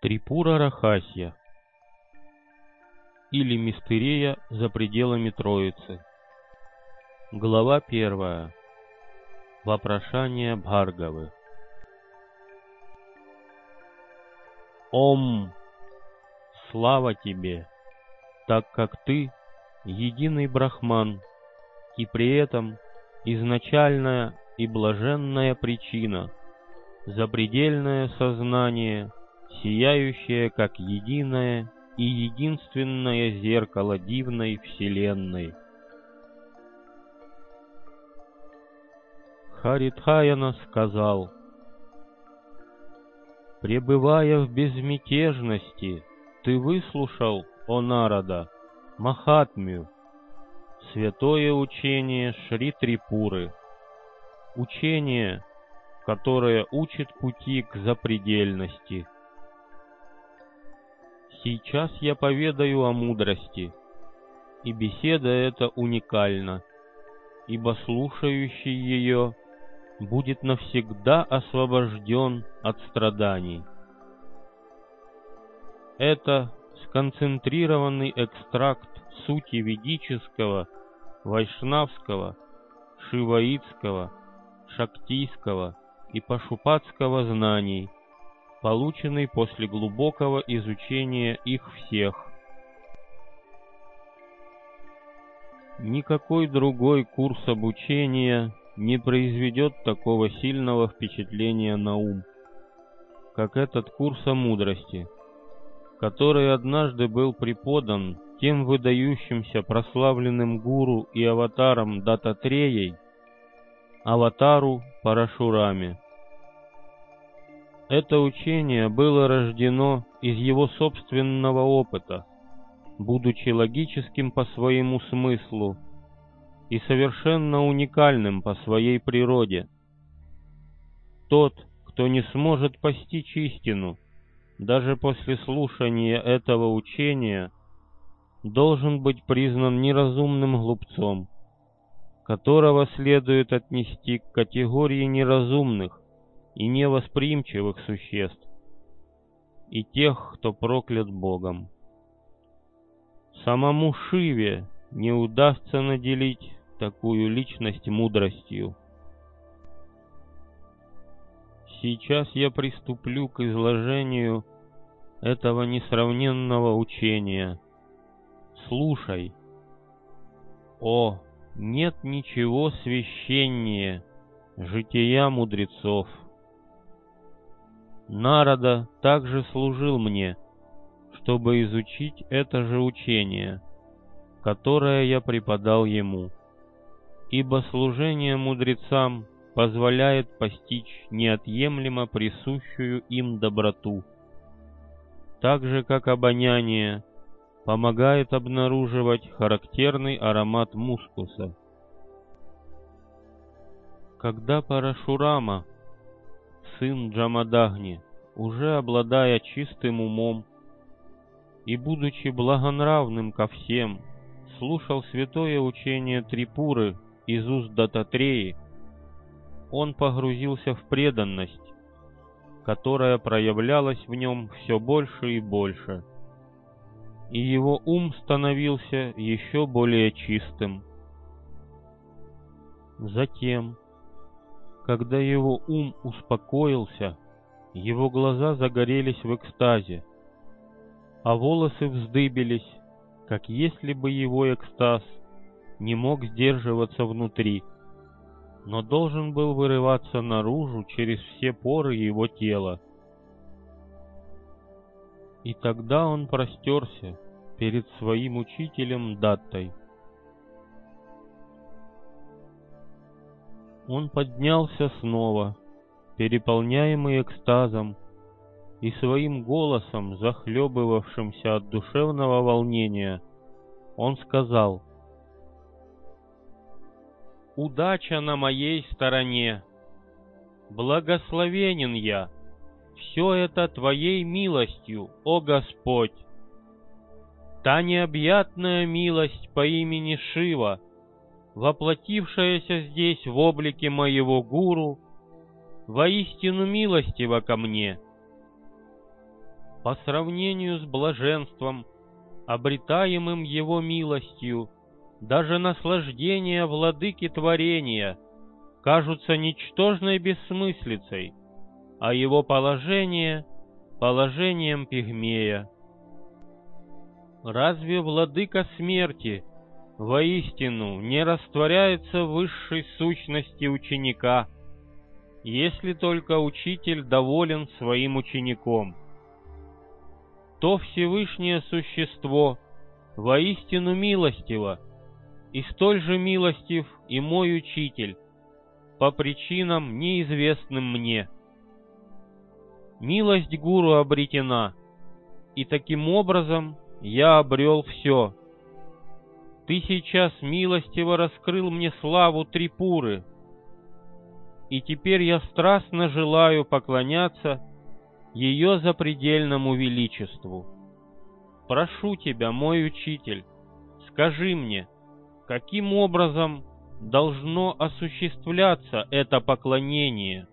Трипура Рахасья или Мистерия за пределами Троицы. Глава 1. Вопрошание Бхаргавы. Ом! Слава тебе, так как ты единый Брахман, и при этом изначальная и блаженная причина, запредельное сознание, сияющее как единое и единственное зеркало дивной вселенной. Харитхаяна сказал: «Пребывая в безмятежности, ты выслушал, о Нарада, Махатмию, святое учение Шри Трипуры, учение, которое учит пути к запредельности. Сейчас я поведаю о мудрости, и беседа эта уникальна, ибо слушающий ее будет навсегда освобожден от страданий. Это сконцентрированный экстракт сути ведического, вайшнавского, шиваитского, шактийского и пашупатского знаний, полученный после глубокого изучения их всех. Никакой другой курс обучения не произведет такого сильного впечатления на ум, как этот курс о мудрости, который однажды был преподан тем выдающимся прославленным гуру и аватаром Даттатреей, аватару Парашураме. Это учение было рождено из его собственного опыта, будучи логическим по своему смыслу и совершенно уникальным по своей природе. Тот, кто не сможет постичь истину, даже после слушания этого учения, должен быть признан неразумным глупцом, которого следует отнести к категории неразумных и невосприимчивых существ, и тех, кто проклят Богом. Самому Шиве не удастся наделить такую личность мудростью. Сейчас я приступлю к изложению этого несравненного учения. Слушай. О, нет ничего священнее жития мудрецов. Нарада также служил мне, чтобы изучить это же учение, которое я преподал ему, ибо служение мудрецам позволяет постичь неотъемлемо присущую им доброту, так же как обоняние помогает обнаруживать характерный аромат мускуса. Когда Парашурама, сын Джамадагни, уже обладая чистым умом и будучи благонравным ко всем, слушал святое учение Трипуры из уст Даттатреи, он погрузился в преданность, которая проявлялась в нем все больше и больше, и его ум становился еще более чистым. Затем, когда его ум успокоился, его глаза загорелись в экстазе, а волосы вздыбились, как если бы его экстаз не мог сдерживаться внутри, но должен был вырываться наружу через все поры его тела. И тогда он простерся перед своим учителем Даттой. Он поднялся снова, переполняемый экстазом, и своим голосом, захлебывавшимся от душевного волнения, он сказал: «Удача на моей стороне! Благословенен я! Все это Твоей милостью, о Господь! Та необъятная милость по имени Шива, воплотившаяся здесь в облике моего гуру, воистину милостива ко мне. По сравнению с блаженством, обретаемым его милостью, даже наслаждения владыки творения кажутся ничтожной бессмыслицей, а его положение — положением пигмея. Разве владыка смерти воистину не растворяется в высшей сущности ученика, если только учитель доволен своим учеником? То Всевышнее Существо воистину милостиво, и столь же милостив и мой учитель, по причинам, неизвестным мне. Милость гуру обретена, и таким образом я обрел все. Ты сейчас милостиво раскрыл мне славу Трипуры, и теперь я страстно желаю поклоняться ее запредельному величеству. Прошу тебя, мой учитель, скажи мне, каким образом должно осуществляться это поклонение?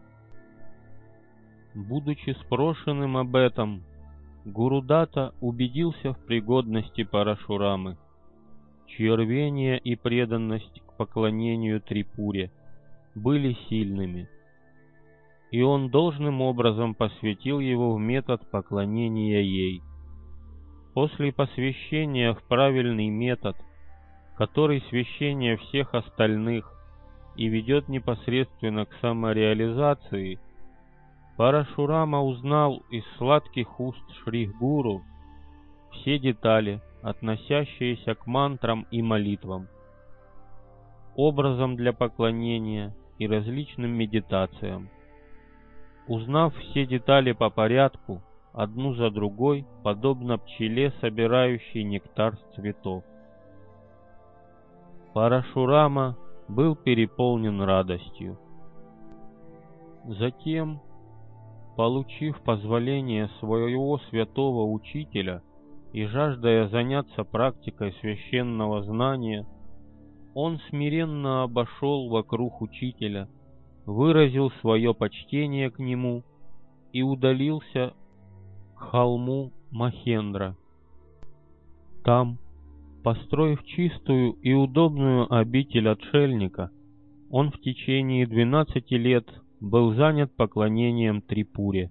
Будучи спрошенным об этом, Гурудата убедился в пригодности Парашурамы, чье рвение и преданность к поклонению Трипуре были сильными, и он должным образом посвятил его в метод поклонения ей. После посвящения в правильный метод, который священнее всех остальных и ведет непосредственно к самореализации, Парашурама узнал из сладких уст Шри-Гуру все детали, относящиеся к мантрам и молитвам, образом для поклонения и различным медитациям. Узнав все детали по порядку, одну за другой, подобно пчеле, собирающей нектар с цветов, Парашурама был переполнен радостью. Затем, получив позволение своего святого учителя и жаждая заняться практикой священного знания, он смиренно обошел вокруг учителя, выразил свое почтение к нему и удалился к холму Махендра. Там, построив чистую и удобную обитель отшельника, он в течение 12 лет был занят поклонением Трипуре.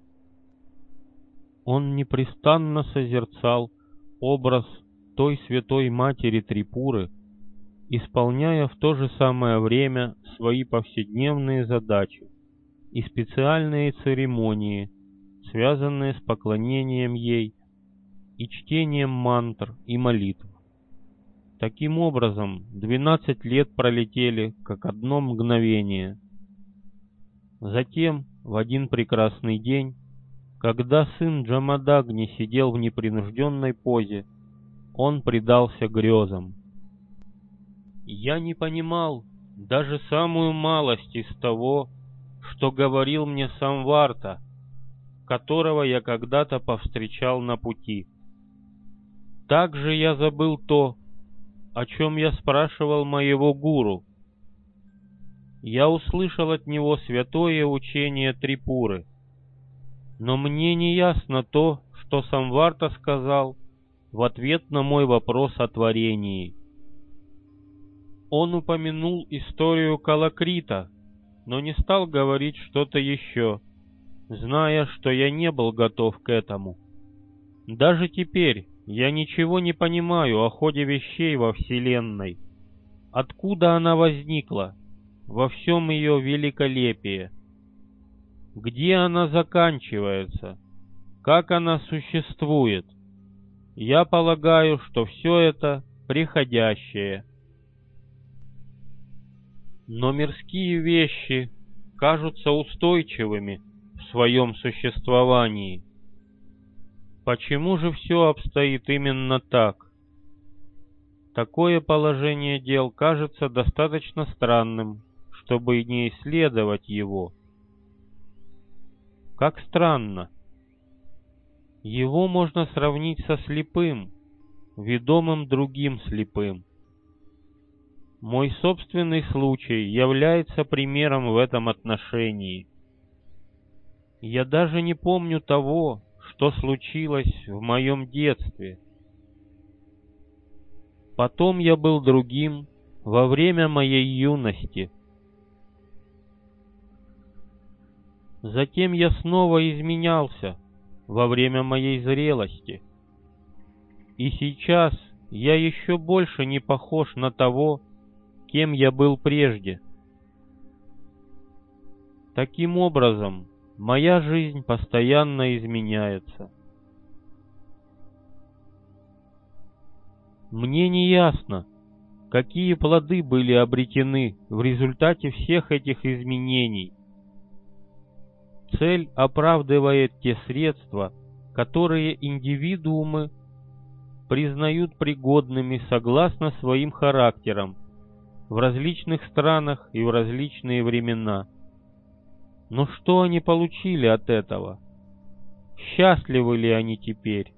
Он непрестанно созерцал образ той святой матери Трипуры, исполняя в то же самое время свои повседневные задачи и специальные церемонии, связанные с поклонением ей и чтением мантр и молитв. Таким образом, 12 лет пролетели, как одно мгновение. Затем, в один прекрасный день, когда сын Джамадагни сидел в непринужденной позе, он предался грезам. Я не понимал даже самую малость из того, что говорил мне Самварта, которого я когда-то повстречал на пути. Также я забыл то, о чем я спрашивал моего гуру. Я услышал от него святое учение Трипуры, но мне не ясно то, что Самварта сказал в ответ на мой вопрос о творении. Он упомянул историю Калакрита, но не стал говорить что-то еще, зная, что я не был готов к этому. Даже теперь я ничего не понимаю о ходе вещей во Вселенной. Откуда она возникла, во всем ее великолепии? Где она заканчивается? Как она существует? Я полагаю, что все это приходящее. Но мирские вещи кажутся устойчивыми в своем существовании. Почему же все обстоит именно так? Такое положение дел кажется достаточно странным, чтобы не исследовать его. Как странно! Его можно сравнить со слепым, ведомым другим слепым. Мой собственный случай является примером в этом отношении. Я даже не помню того, что случилось в моем детстве. Потом я был другим во время моей юности. Затем я снова изменялся во время моей зрелости. И сейчас я еще больше не похож на того, кем я был прежде. Таким образом, моя жизнь постоянно изменяется. Мне не ясно, какие плоды были обретены в результате всех этих изменений. Цель оправдывает те средства, которые индивидуумы признают пригодными согласно своим характерам в различных странах и в различные времена. Но что они получили от этого? Счастливы ли они теперь?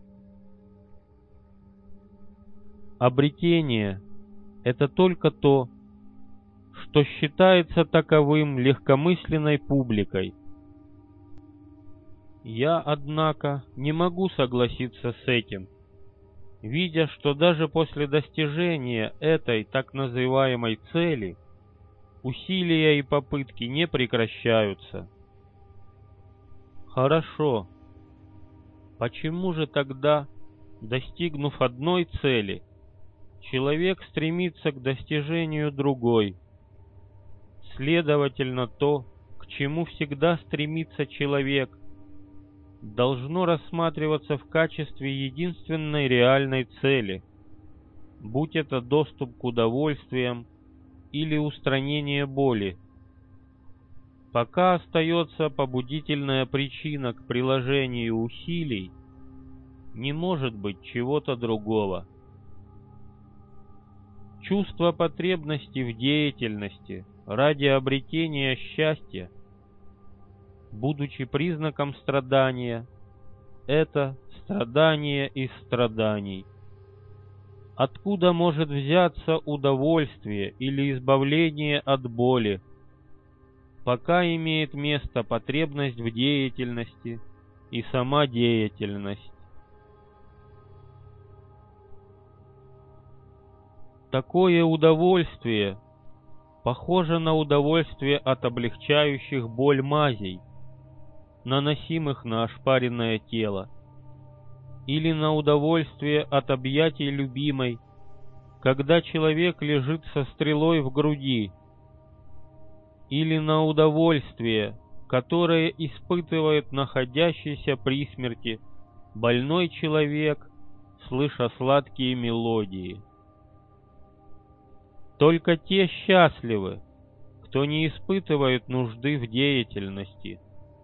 Обретение — это только то, что считается таковым легкомысленной публикой. Я, однако, не могу согласиться с этим, видя, что даже после достижения этой так называемой цели усилия и попытки не прекращаются. Хорошо. Почему же тогда, достигнув одной цели, человек стремится к достижению другой? Следовательно, то, к чему всегда стремится человек, должно рассматриваться в качестве единственной реальной цели, будь это доступ к удовольствиям или устранение боли. Пока остается побудительная причина к приложению усилий, не может быть чего-то другого. Чувство потребности в деятельности ради обретения счастья, будучи признаком страдания, это страдание из страданий. Откуда может взяться удовольствие или избавление от боли, пока имеет место потребность в деятельности и сама деятельность? Такое удовольствие похоже на удовольствие от облегчающих боль мазей, наносимых на ошпаренное тело, или на удовольствие от объятий любимой, когда человек лежит со стрелой в груди, или на удовольствие, которое испытывает находящийся при смерти больной человек, слыша сладкие мелодии. Только те счастливы, кто не испытывает нужды в деятельности.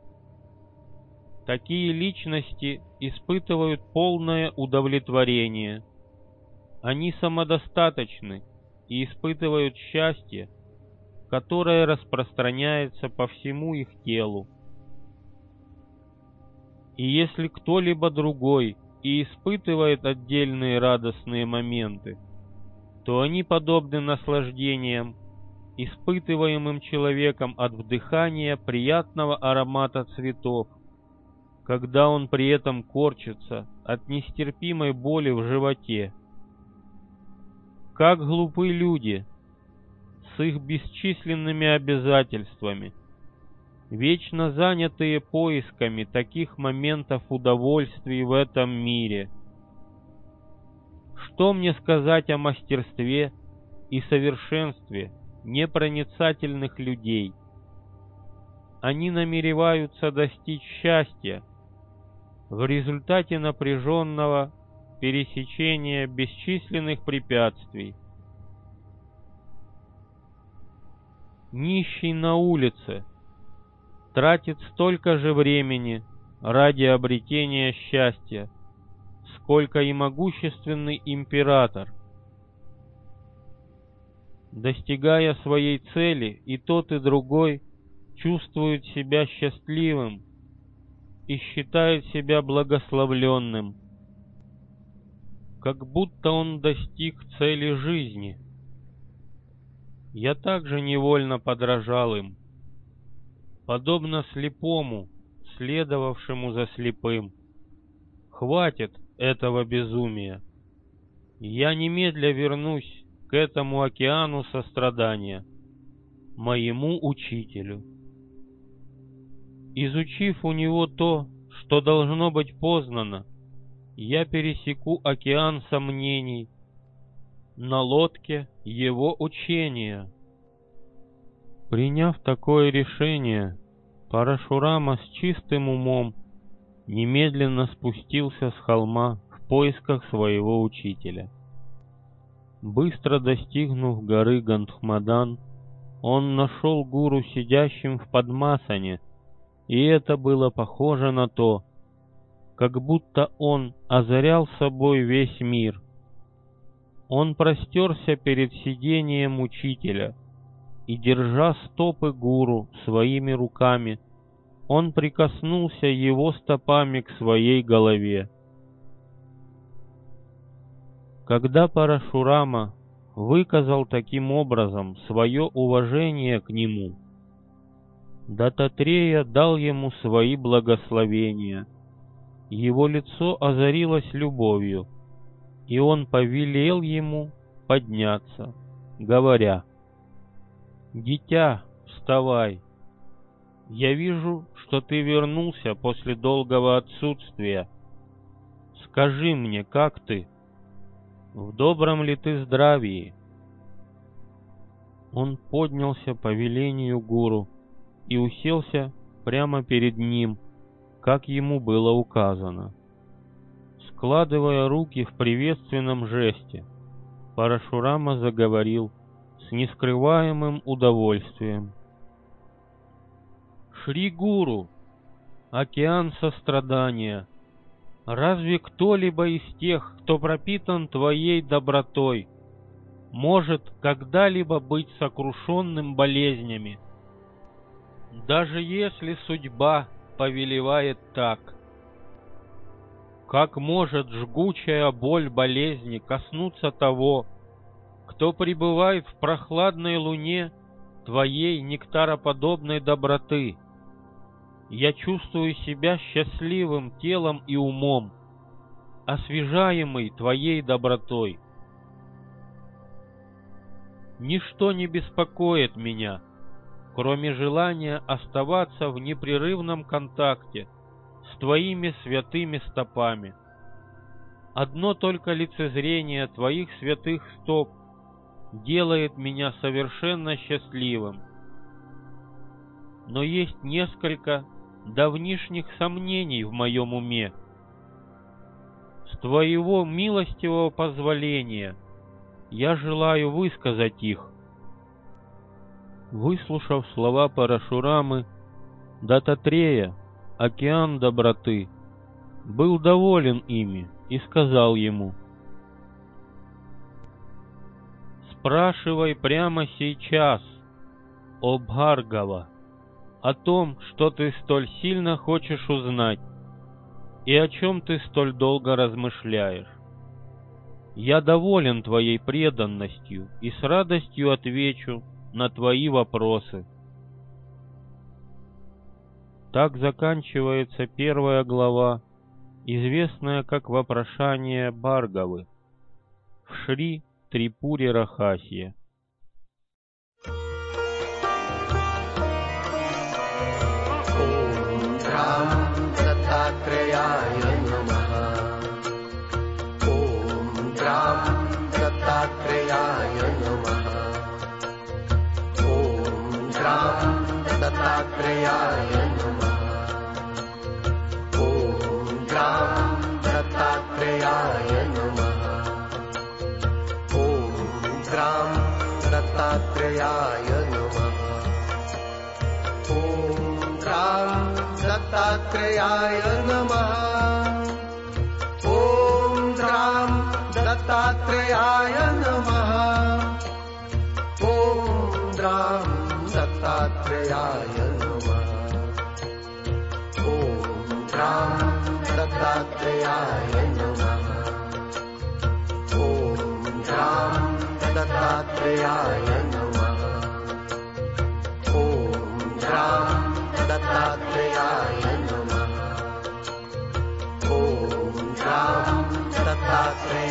Такие личности испытывают полное удовлетворение. Они самодостаточны и испытывают счастье, которое распространяется по всему их телу. И если кто-либо другой и испытывает отдельные радостные моменты, то они подобны наслаждениям, испытываемым человеком от вдыхания приятного аромата цветов, когда он при этом корчится от нестерпимой боли в животе. Как глупы люди с их бесчисленными обязательствами, вечно занятые поисками таких моментов удовольствий в этом мире. Что мне сказать о мастерстве и совершенстве непроницательных людей? Они намереваются достичь счастья в результате напряженного пересечения бесчисленных препятствий. Нищий на улице тратит столько же времени ради обретения счастья, сколько и могущественный император. Достигая своей цели, и тот, и другой чувствует себя счастливым и считает себя благословленным, как будто он достиг цели жизни. Я также невольно подражал им, подобно слепому, следовавшему за слепым. Хватит этого безумия. Я немедля вернусь к этому океану сострадания, моему учителю. Изучив у него то, что должно быть познано, я пересеку океан сомнений на лодке его учения. Приняв такое решение, Парашурама с чистым умом немедленно спустился с холма в поисках своего учителя. Быстро достигнув горы Гандхмадан, он нашел гуру сидящим в Падмасане, и это было похоже на то, как будто он озарял собой весь мир. Он простерся перед сидением учителя, и, держа стопы гуру своими руками, он прикоснулся его стопами к своей голове. Когда Парашурама выказал таким образом свое уважение к нему, Даттатрея дал ему свои благословения. Его лицо озарилось любовью, и он повелел ему подняться, говоря: «Дитя, вставай! Я вижу, что ты вернулся после долгого отсутствия. Скажи мне, как ты? В добром ли ты здравии?» Он поднялся по велению гуру и уселся прямо перед ним, как ему было указано. Складывая руки в приветственном жесте, Парашурама заговорил с нескрываемым удовольствием. «Шри Гуру, океан сострадания, разве кто-либо из тех, кто пропитан твоей добротой, может когда-либо быть сокрушенным болезнями? Даже если судьба повелевает так, как может жгучая боль болезни коснуться того, кто пребывает в прохладной луне твоей нектароподобной доброты? Я чувствую себя счастливым телом и умом, освежаемый твоей добротой. Ничто не беспокоит меня, кроме желания оставаться в непрерывном контакте с твоими святыми стопами. Одно только лицезрение твоих святых стоп делает меня совершенно счастливым. Но есть несколько давнишних сомнений в моем уме. С твоего милостивого позволения я желаю высказать их». Выслушав слова Парашурамы, Даттатрея, океан доброты, был доволен ими и сказал ему: «Спрашивай прямо сейчас, о Бхаргава, о том, что ты столь сильно хочешь узнать и о чем ты столь долго размышляешь. Я доволен твоей преданностью и с радостью отвечу на твои вопросы». Так заканчивается первая глава, известная как «Вопрошание Бхаргавы» в Шри Трипуре Рахасье. दत्तात्रेयाय नमः। ॐ ग्रां दत्तात्रेयाय नमः। ॐ ग्रां दत्तात्रेयाय नमः। ॐ ग्रां दत्तात्रेयाय नमः। ॐ ग्रां दत्तात्रेयाय नमः। ॐ ग्रां दत्तात्रेयाय नमः। ॐ